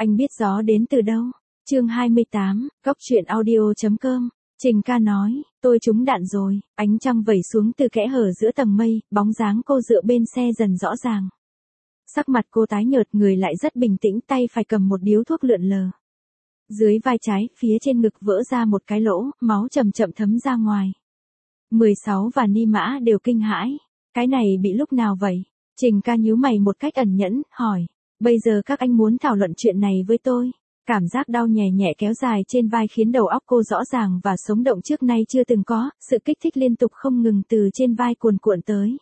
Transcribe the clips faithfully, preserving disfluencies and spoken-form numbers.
Anh biết gió đến từ đâu? Chương hai mươi tám, Góc truyện audio chấm com. Trình ca nói, tôi trúng đạn rồi, ánh trăng vẩy xuống từ kẽ hở giữa tầng mây, bóng dáng cô dựa bên xe dần rõ ràng. Sắc mặt cô tái nhợt, người lại rất bình tĩnh, tay phải cầm một điếu thuốc lượn lờ. Dưới vai trái, phía trên ngực vỡ ra một cái lỗ, máu chậm chậm thấm ra ngoài. mười sáu và Ni Mã đều kinh hãi. Cái này bị lúc nào vậy? Trình ca nhíu mày một cách ẩn nhẫn, hỏi. Bây giờ các anh muốn thảo luận chuyện này với tôi. Cảm giác đau nhè nhẹ kéo dài trên vai khiến đầu óc cô rõ ràng và sống động trước nay chưa từng có, sự kích thích liên tục không ngừng từ trên vai cuồn cuộn tới.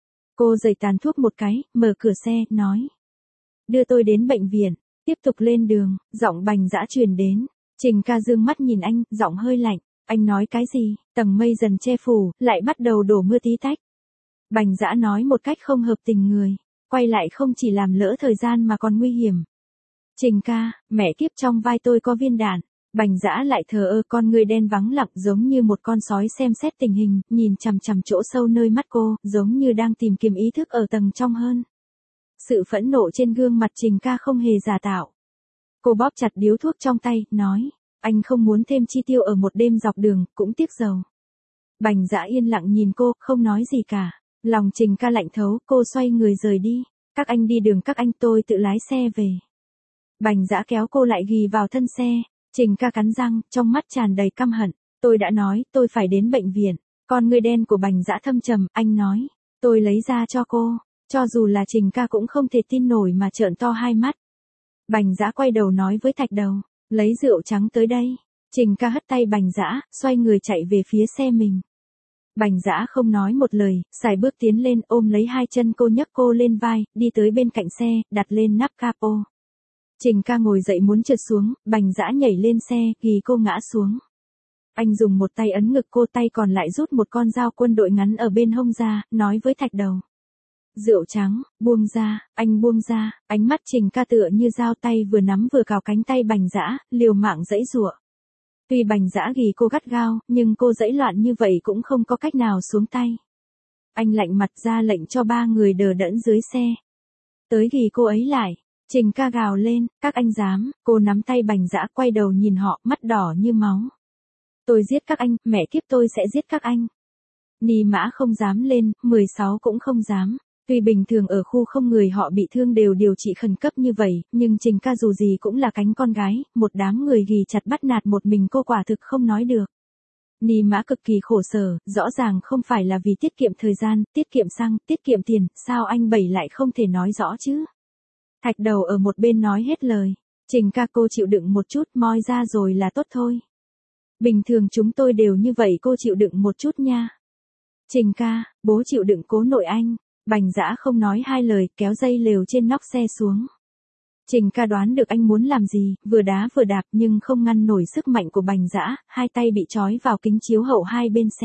Cô giầy tàn thuốc một cái, mở cửa xe, nói. Đưa tôi đến bệnh viện. Tiếp tục lên đường, giọng Bành Dã truyền đến. Trình ca dương mắt nhìn anh, giọng hơi lạnh. Anh nói cái gì? Tầng mây dần che phủ, lại bắt đầu đổ mưa tí tách. Bành Dã nói một cách không hợp tình người. Quay lại không chỉ làm lỡ thời gian mà còn nguy hiểm. Trình ca, mẹ kiếp, trong vai tôi có viên đạn. Bành Dã lại thờ ơ, con người đen vắng lặng giống như một con sói xem xét tình hình, nhìn chằm chằm chỗ sâu nơi mắt cô, giống như đang tìm kiếm ý thức ở tầng trong hơn. Sự phẫn nộ trên gương mặt Trình ca không hề giả tạo. Cô bóp chặt điếu thuốc trong tay, nói, anh không muốn thêm chi tiêu ở một đêm dọc đường, cũng tiếc dầu. Bành Dã yên lặng nhìn cô, không nói gì cả. Lòng Trình ca lạnh thấu, cô xoay người rời đi. Các anh đi đường các anh, tôi tự lái xe về. Bành Dã kéo cô lại ghì vào thân xe. Trình ca cắn răng, trong mắt tràn đầy căm hận. Tôi đã nói, tôi phải đến bệnh viện. Con người đen của Bành Dã thâm trầm, anh nói. Tôi lấy ra cho cô. Cho dù là Trình ca cũng không thể tin nổi mà trợn to hai mắt. Bành Dã quay đầu nói với Thạch Đầu. Lấy rượu trắng tới đây. Trình ca hất tay Bành Dã, xoay người chạy về phía xe mình. Bành Dã không nói một lời, sải bước tiến lên, ôm lấy hai chân cô, nhấc cô lên vai, đi tới bên cạnh xe, đặt lên nắp capo. Trình ca ngồi dậy muốn trượt xuống, Bành Dã nhảy lên xe, ghì cô ngã xuống. Anh dùng một tay ấn ngực cô, tay còn lại rút một con dao quân đội ngắn ở bên hông ra, nói với Thạch Đầu. Rượu trắng, buông ra, anh buông ra. Ánh mắt Trình ca tựa như dao, tay vừa nắm vừa cào cánh tay Bành Dã, liều mạng giãy giụa. Tuy Bành Dã ghì cô gắt gao, nhưng cô giãy loạn như vậy cũng không có cách nào xuống tay. Anh lạnh mặt ra lệnh cho ba người đờ đẫn dưới xe. Tới ghì cô ấy lại. Trình ca gào lên, các anh dám. Cô nắm tay Bành Dã, quay đầu nhìn họ, mắt đỏ như máu. Tôi giết các anh, mẹ kiếp, tôi sẽ giết các anh. Ni Mã không dám lên, mười sáu cũng không dám. Tuy bình thường ở khu không người họ bị thương đều điều trị khẩn cấp như vậy, nhưng Trình ca dù gì cũng là cánh con gái, một đám người ghì chặt bắt nạt một mình cô quả thực không nói được. Ni Mã cực kỳ khổ sở, rõ ràng không phải là vì tiết kiệm thời gian, tiết kiệm xăng, tiết kiệm tiền, sao anh Bảy lại không thể nói rõ chứ? Thạch Đầu ở một bên nói hết lời. Trình ca, cô chịu đựng một chút, moi ra rồi là tốt thôi. Bình thường chúng tôi đều như vậy, cô chịu đựng một chút nha. Trình ca, bố chịu đựng cố nội anh. Bành Dã không nói hai lời, kéo dây lều trên nóc xe xuống. Trình ca đoán được anh muốn làm gì, vừa đá vừa đạp nhưng không ngăn nổi sức mạnh của Bành Dã, hai tay bị trói vào kính chiếu hậu hai bên xe.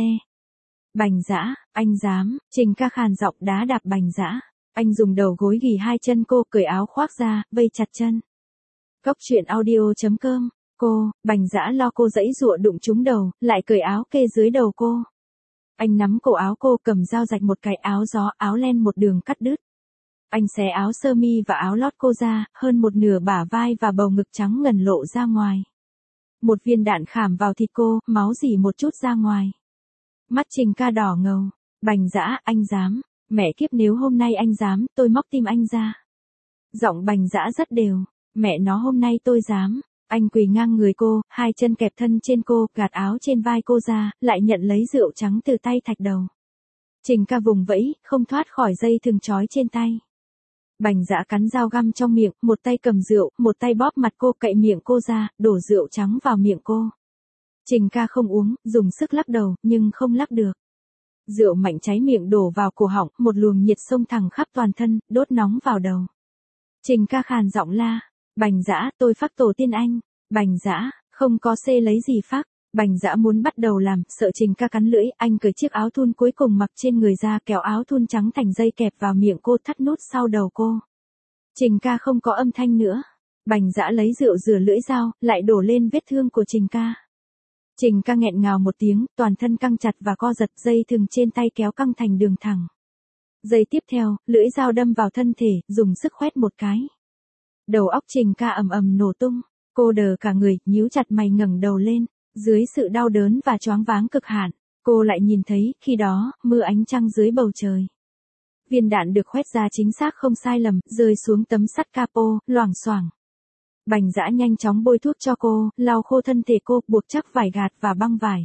Bành Dã, anh dám? Trình ca khàn giọng đá đạp Bành Dã. Anh dùng đầu gối ghì hai chân cô, cởi áo khoác ra, vây chặt chân. Góc truyện audio chấm com. Cô, Bành Dã lo cô giãy giụa đụng trúng đầu, lại cởi áo kê dưới đầu cô. Anh nắm cổ áo cô, cầm dao rạch một cái, áo gió, áo len một đường cắt đứt. Anh xé áo sơ mi và áo lót cô ra, hơn một nửa bả vai và bầu ngực trắng ngần lộ ra ngoài. Một viên đạn khảm vào thịt cô, máu rỉ một chút ra ngoài. Mắt Trình ca đỏ ngầu. Bành Dã, anh dám? Mẹ kiếp, nếu hôm nay anh dám, tôi móc tim anh ra. Giọng Bành Dã rất đều. Mẹ nó, hôm nay tôi dám. Anh quỳ ngang người cô, hai chân kẹp thân trên cô, gạt áo trên vai cô ra, lại nhận lấy rượu trắng từ tay Thạch Đầu. Trình ca vùng vẫy, không thoát khỏi dây thừng trói trên tay. Bành Dã cắn dao găm trong miệng, một tay cầm rượu, một tay bóp mặt cô, cậy miệng cô ra, đổ rượu trắng vào miệng cô. Trình ca không uống, dùng sức lắc đầu, nhưng không lắc được. Rượu mạnh cháy miệng đổ vào cổ họng, một luồng nhiệt xông thẳng khắp toàn thân, đốt nóng vào đầu. Trình ca khàn giọng la. Bành Dã, tôi phác tổ tiên anh. Bành Dã, không có xê lấy gì phác. Bành Dã muốn bắt đầu làm, sợ Trình ca cắn lưỡi, anh cởi chiếc áo thun cuối cùng mặc trên người ra, kéo áo thun trắng thành dây kẹp vào miệng cô, thắt nút sau đầu cô. Trình ca không có âm thanh nữa. Bành Dã lấy rượu rửa lưỡi dao, lại đổ lên vết thương của Trình ca. Trình ca nghẹn ngào một tiếng, toàn thân căng chặt và co giật, dây thừng trên tay kéo căng thành đường thẳng. Giây tiếp theo, lưỡi dao đâm vào thân thể, dùng sức khoét một cái. Đầu óc Trình Ca ầm ầm nổ tung, cô đờ cả người, nhíu chặt mày ngẩng đầu lên, dưới sự đau đớn và choáng váng cực hạn, cô lại nhìn thấy, khi đó, mưa ánh trăng dưới bầu trời. Viên đạn được khoét ra chính xác không sai lầm, rơi xuống tấm sắt capo, loảng xoảng. Bành Dã nhanh chóng bôi thuốc cho cô, lau khô thân thể cô, buộc chắc vải gạt và băng vải.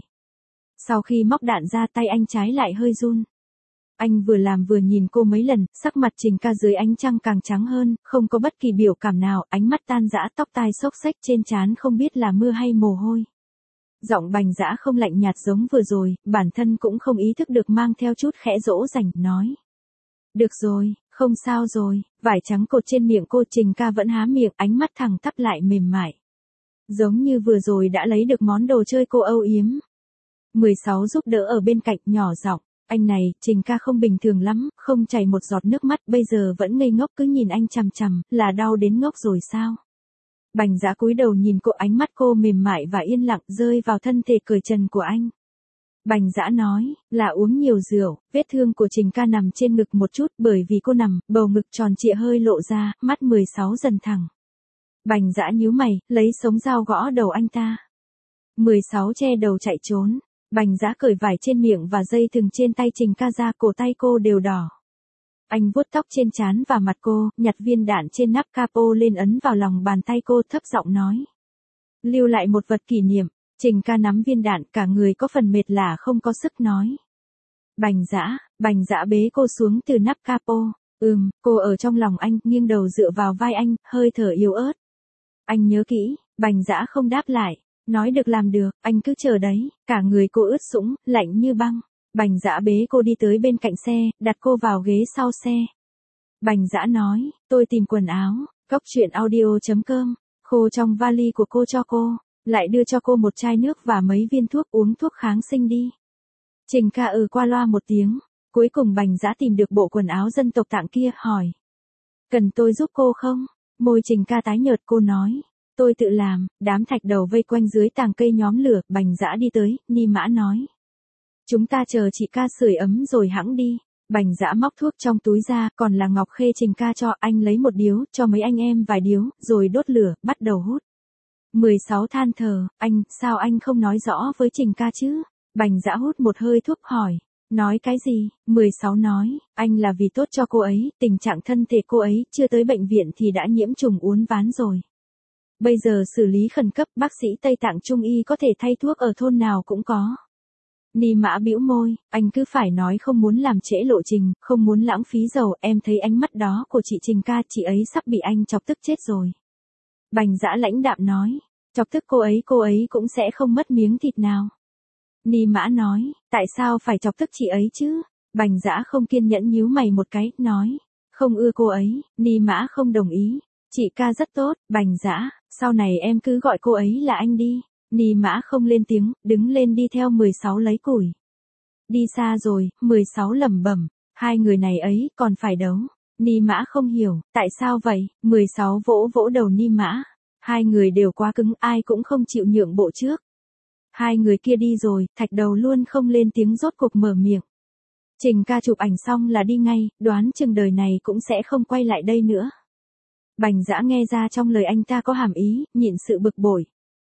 Sau khi móc đạn ra, tay anh trái lại hơi run. Anh vừa làm vừa nhìn cô mấy lần, sắc mặt Trình Ca dưới ánh trăng càng trắng hơn, không có bất kỳ biểu cảm nào, ánh mắt tan rã, tóc tai xốc xếch trên trán không biết là mưa hay mồ hôi. Giọng Bành Dã không lạnh nhạt giống vừa rồi, bản thân cũng không ý thức được mang theo chút khẽ dỗ dành, nói. Được rồi, không sao rồi, vải trắng cột trên miệng cô. Trình Ca vẫn há miệng, ánh mắt thẳng tắp lại mềm mại. Giống như vừa rồi đã lấy được món đồ chơi cô âu yếm. mười sáu giúp đỡ ở bên cạnh, nhỏ giọng. Anh này, Trình Ca không bình thường lắm, không chảy một giọt nước mắt, bây giờ vẫn ngây ngốc cứ nhìn anh chằm chằm, là đau đến ngốc rồi sao? Bành Dã cúi đầu nhìn cô, ánh mắt cô mềm mại và yên lặng rơi vào thân thể cởi trần của anh. Bành Dã nói, là uống nhiều rượu. Vết thương của Trình Ca nằm trên ngực một chút, bởi vì cô nằm, bầu ngực tròn trịa hơi lộ ra, mắt mười sáu dần thẳng. Bành Dã nhíu mày, lấy sống dao gõ đầu anh ta. mười sáu che đầu chạy trốn. Bành Dã cởi vải trên miệng và dây thừng trên tay Trình Ca ra, cổ tay cô đều đỏ. Anh vuốt tóc trên trán và mặt cô, nhặt viên đạn trên nắp capo lên ấn vào lòng bàn tay cô, thấp giọng nói. Lưu lại một vật kỷ niệm. Trình Ca nắm viên đạn, cả người có phần mệt lả không có sức nói. Bành Dã, Bành Dã bế cô xuống từ nắp capo. Ừm, cô ở trong lòng anh, nghiêng đầu dựa vào vai anh, hơi thở yếu ớt. Anh nhớ kỹ. Bành Dã không đáp lại. Nói được làm được, anh cứ chờ đấy. Cả người cô ướt sũng, lạnh như băng. Bành Dã bế cô đi tới bên cạnh xe, đặt cô vào ghế sau xe. Bành Dã nói, tôi tìm quần áo. Cóc truyện audio chấm com. Khô trong vali của cô cho cô. Lại đưa cho cô một chai nước và mấy viên thuốc, uống thuốc kháng sinh đi. Trình Ca ừ qua loa một tiếng. Cuối cùng Bành Dã tìm được bộ quần áo dân tộc Tạng kia, hỏi. Cần tôi giúp cô không? Môi Trình Ca tái nhợt, cô nói. Tôi tự làm. Đám thạch đầu vây quanh dưới tàng cây nhóm lửa. Bành Dã đi tới, Ni Mã nói. Chúng ta chờ chị Ca sưởi ấm rồi hẵng đi. Bành Dã móc thuốc trong túi ra, còn là ngọc khê Trình Ca cho, anh lấy một điếu, cho mấy anh em vài điếu, rồi đốt lửa, bắt đầu hút. mười sáu than thở, anh, sao anh không nói rõ với Trình Ca chứ? Bành Dã hút một hơi thuốc, hỏi. Nói cái gì? mười sáu nói, anh là vì tốt cho cô ấy, tình trạng thân thể cô ấy chưa tới bệnh viện thì đã nhiễm trùng uốn ván rồi. Bây giờ xử lý khẩn cấp, bác sĩ Tây Tạng Trung y có thể thay thuốc ở thôn nào cũng có. Ni Mã bĩu môi, anh cứ phải nói không muốn làm trễ lộ trình, không muốn lãng phí dầu, em thấy ánh mắt đó của chị Trình Ca, chị ấy sắp bị anh chọc tức chết rồi. Bành Dã lãnh đạm nói, chọc tức cô ấy, cô ấy cũng sẽ không mất miếng thịt nào. Ni Mã nói, tại sao phải chọc tức chị ấy chứ? Bành Dã không kiên nhẫn nhíu mày một cái, nói, không ưa cô ấy. Ni Mã không đồng ý, chị Ca rất tốt. Bành Dã, sau này em cứ gọi cô ấy là anh đi. Ni Mã không lên tiếng, đứng lên đi theo mười sáu lấy củi. Đi xa rồi, mười sáu lẩm bẩm, hai người này ấy còn phải đấu. Ni Mã không hiểu, tại sao vậy? mười sáu vỗ vỗ đầu Ni Mã. Hai người đều quá cứng, ai cũng không chịu nhượng bộ trước. Hai người kia đi rồi, thạch đầu luôn không lên tiếng, rốt cuộc mở miệng. Trình Ca chụp ảnh xong là đi ngay, đoán chừng đời này cũng sẽ không quay lại đây nữa. Bành Dã nghe ra trong lời anh ta có hàm ý, nhịn sự bực bội.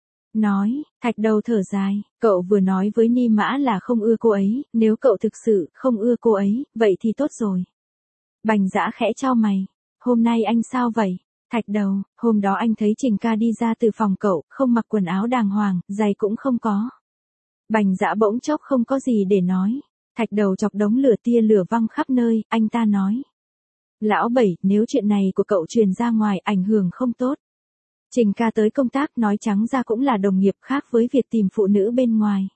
Nói, thạch đầu thở dài, cậu vừa nói với Ni Mã là không ưa cô ấy, nếu cậu thực sự không ưa cô ấy, vậy thì tốt rồi. Bành Dã khẽ chau mày, hôm nay anh sao vậy? Thạch đầu, hôm đó anh thấy Trình Ca đi ra từ phòng cậu, không mặc quần áo đàng hoàng, giày cũng không có. Bành Dã bỗng chốc không có gì để nói. Thạch đầu chọc đống lửa, tia lửa văng khắp nơi, anh ta nói. Lão Bảy, nếu chuyện này của cậu truyền ra ngoài ảnh hưởng không tốt. Trình Ca tới công tác, nói trắng ra cũng là đồng nghiệp, khác với việc tìm phụ nữ bên ngoài.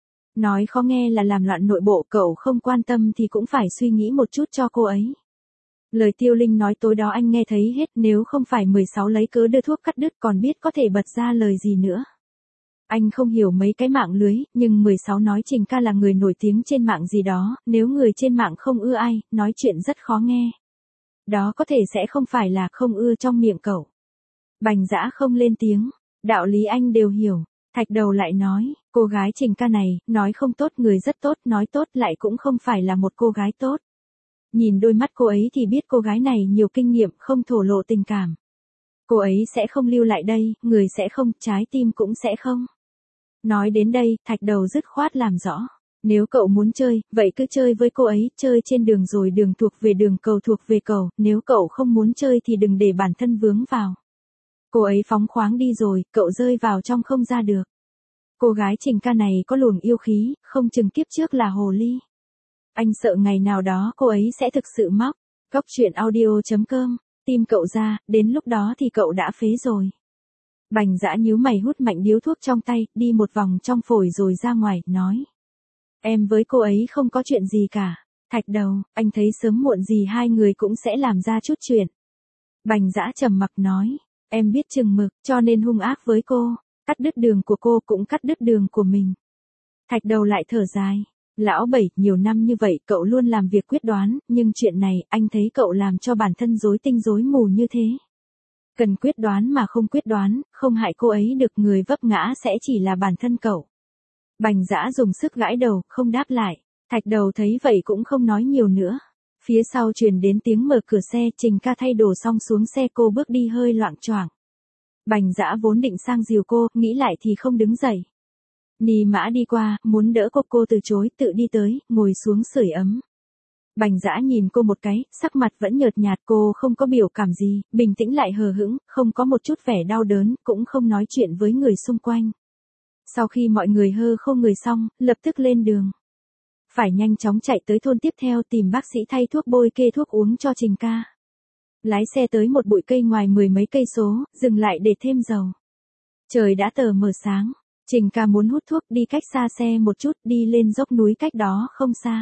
Nói khó nghe là làm loạn nội bộ, cậu không quan tâm thì cũng phải suy nghĩ một chút cho cô ấy. Lời Tiêu Linh nói tối đó anh nghe thấy hết, nếu không phải mười sáu lấy cớ đưa thuốc cắt đứt còn biết có thể bật ra lời gì nữa. Anh không hiểu mấy cái mạng lưới, nhưng mười sáu nói Trình Ca là người nổi tiếng trên mạng gì đó, nếu người trên mạng không ưa ai, nói chuyện rất khó nghe. Đó có thể sẽ không phải là không ưa trong miệng cậu. Bành Dã không lên tiếng, đạo lý anh đều hiểu. Thạch đầu lại nói, cô gái Trình Ca này, nói không tốt người rất tốt, nói tốt lại cũng không phải là một cô gái tốt. Nhìn đôi mắt cô ấy thì biết cô gái này nhiều kinh nghiệm, không thổ lộ tình cảm. Cô ấy sẽ không lưu lại đây, người sẽ không, trái tim cũng sẽ không. Nói đến đây, Thạch Đầu dứt khoát làm rõ. Nếu cậu muốn chơi, vậy cứ chơi với cô ấy, chơi trên đường rồi đường thuộc về đường, cầu thuộc về cầu, nếu cậu không muốn chơi thì đừng để bản thân vướng vào. Cô ấy phóng khoáng đi rồi, cậu rơi vào trong không ra được. Cô gái Trình Ca này có luồng yêu khí, không chừng kiếp trước là hồ ly. Anh sợ ngày nào đó cô ấy sẽ thực sự móc. Cóc truyện audio chấm com, tim cậu ra, đến lúc đó thì cậu đã phế rồi. Bành Dã nhíu mày hút mạnh điếu thuốc trong tay, đi một vòng trong phổi rồi ra ngoài, nói. Em với cô ấy không có chuyện gì cả. Thạch Đầu, anh thấy sớm muộn gì hai người cũng sẽ làm ra chút chuyện. Bành Dã trầm mặc nói. Em biết chừng mực, cho nên hung ác với cô. Cắt đứt đường của cô cũng cắt đứt đường của mình. Thạch Đầu lại thở dài. Lão Bảy, nhiều năm như vậy cậu luôn làm việc quyết đoán, nhưng chuyện này anh thấy cậu làm cho bản thân rối tinh rối mù như thế. Cần quyết đoán mà không quyết đoán, không hại cô ấy được, người vấp ngã sẽ chỉ là bản thân cậu. Bành Dã dùng sức gãi đầu, không đáp lại. Thạch Đầu thấy vậy cũng không nói nhiều nữa. Phía sau truyền đến tiếng mở cửa xe, Trình Ca thay đồ xong xuống xe, cô bước đi hơi loạng choạng. Bành Dã vốn định sang dìu cô, nghĩ lại thì không đứng dậy. Ni Mã đi qua, muốn đỡ cô, cô từ chối, tự đi tới, ngồi xuống sưởi ấm. Bành Dã nhìn cô một cái, sắc mặt vẫn nhợt nhạt, cô không có biểu cảm gì, bình tĩnh lại hờ hững, không có một chút vẻ đau đớn, cũng không nói chuyện với người xung quanh. Sau khi mọi người hơ khô người xong, lập tức lên đường. Phải nhanh chóng chạy tới thôn tiếp theo tìm bác sĩ thay thuốc bôi kê thuốc uống cho Trình Ca. Lái xe tới một bụi cây ngoài mười mấy cây số, dừng lại để thêm dầu. Trời đã tờ mờ sáng. Trình Ca muốn hút thuốc, đi cách xa xe một chút, đi lên dốc núi cách đó không xa.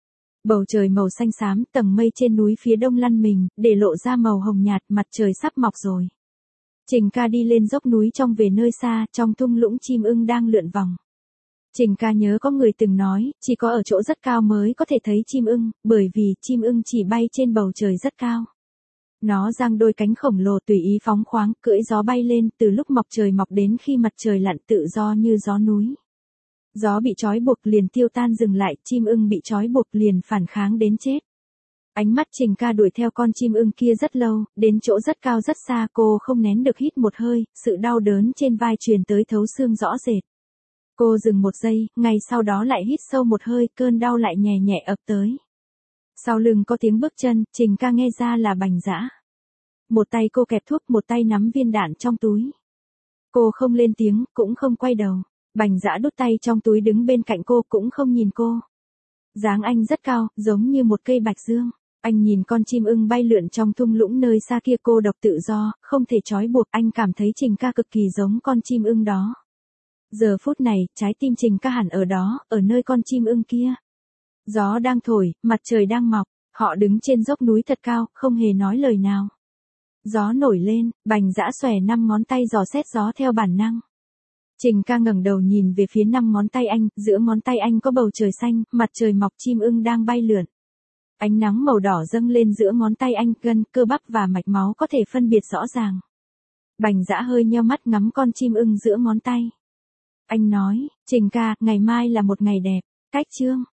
Bầu trời màu xanh xám, tầng mây trên núi phía đông lăn mình, để lộ ra màu hồng nhạt, mặt trời sắp mọc rồi. Trình Ca đi lên dốc núi trong về nơi xa, trong thung lũng chim ưng đang lượn vòng. Trình Ca nhớ có người từng nói, chỉ có ở chỗ rất cao mới có thể thấy chim ưng, bởi vì chim ưng chỉ bay trên bầu trời rất cao. Nó giang đôi cánh khổng lồ tùy ý phóng khoáng, cưỡi gió bay lên, từ lúc mọc trời mọc đến khi mặt trời lặn, tự do như gió núi. Gió bị trói buộc liền tiêu tan dừng lại, chim ưng bị trói buộc liền phản kháng đến chết. Ánh mắt Trình Ca đuổi theo con chim ưng kia rất lâu, đến chỗ rất cao rất xa, cô không nén được hít một hơi, sự đau đớn trên vai truyền tới thấu xương rõ rệt. Cô dừng một giây, ngay sau đó lại hít sâu một hơi, cơn đau lại nhẹ nhẹ ập tới. Sau lưng có tiếng bước chân, Trình Ca nghe ra là Bành Dã. Một tay cô kẹp thuốc, một tay nắm viên đạn trong túi. Cô không lên tiếng, cũng không quay đầu. Bành Dã đút tay trong túi đứng bên cạnh cô, cũng không nhìn cô. Dáng anh rất cao, giống như một cây bạch dương. Anh nhìn con chim ưng bay lượn trong thung lũng nơi xa kia, cô độc tự do, không thể trói buộc. Anh cảm thấy Trình Ca cực kỳ giống con chim ưng đó. Giờ phút này, trái tim Trình Ca hẳn ở đó, ở nơi con chim ưng kia. Gió đang thổi, mặt trời đang mọc, họ đứng trên dốc núi thật cao, không hề nói lời nào. Gió nổi lên, Bành Dã xòe năm ngón tay dò xét gió theo bản năng. Trình Ca ngẩng đầu nhìn về phía năm ngón tay anh, giữa ngón tay anh có bầu trời xanh, mặt trời mọc, chim ưng đang bay lượn. Ánh nắng màu đỏ dâng lên giữa ngón tay anh, gân, cơ bắp và mạch máu có thể phân biệt rõ ràng. Bành Dã hơi nheo mắt ngắm con chim ưng giữa ngón tay. Anh nói, Trình Ca, ngày mai là một ngày đẹp. Cách chương